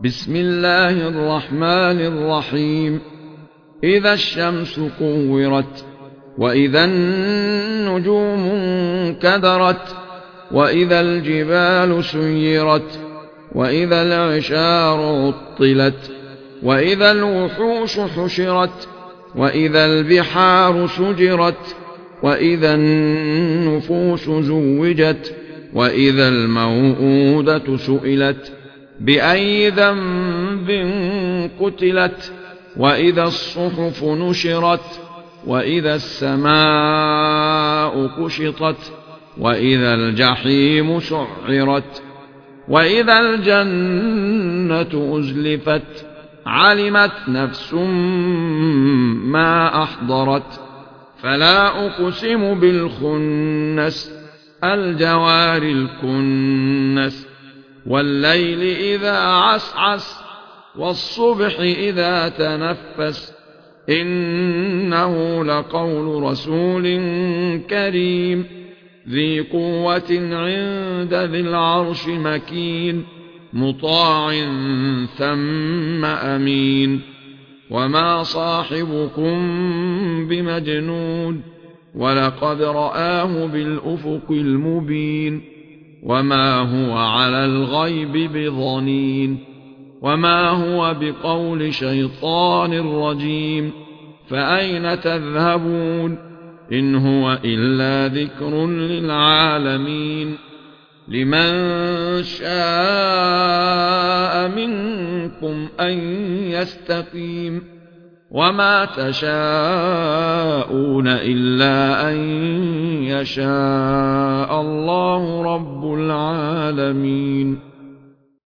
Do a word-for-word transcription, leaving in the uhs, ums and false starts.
بسم الله الرحمن الرحيم إذا الشمس كورت وإذا النجوم انكدرت وإذا الجبال سيرت وإذا العشار عطلت وإذا الوحوش حشرت وإذا البحار سجرت وإذا النفوس زوجت وإذا الموءودة سئلت بأي ذنب قتلت وإذا الصحف نشرت وإذا السماء كشطت وإذا الجحيم سعرت وإذا الجنة أزلفت علمت نفس ما أحضرت فلا أقسم بالخنس الجوار الكنس والليل إذا عسعس والصبح إذا تنفس إنه لقول رسول كريم ذي قوة عند ذي العرش مكين مطاع ثم أمين وما صاحبكم بمجنون ولقد رآه بالأفق المبين وما هو على الغيب بضنين وما هو بقول شيطان رجيم فأين تذهبون إن هو إلا ذكر للعالمين لمن شاء منكم أن يستقيم وما تشاءون إلا أن يشاء الله رب العالمين.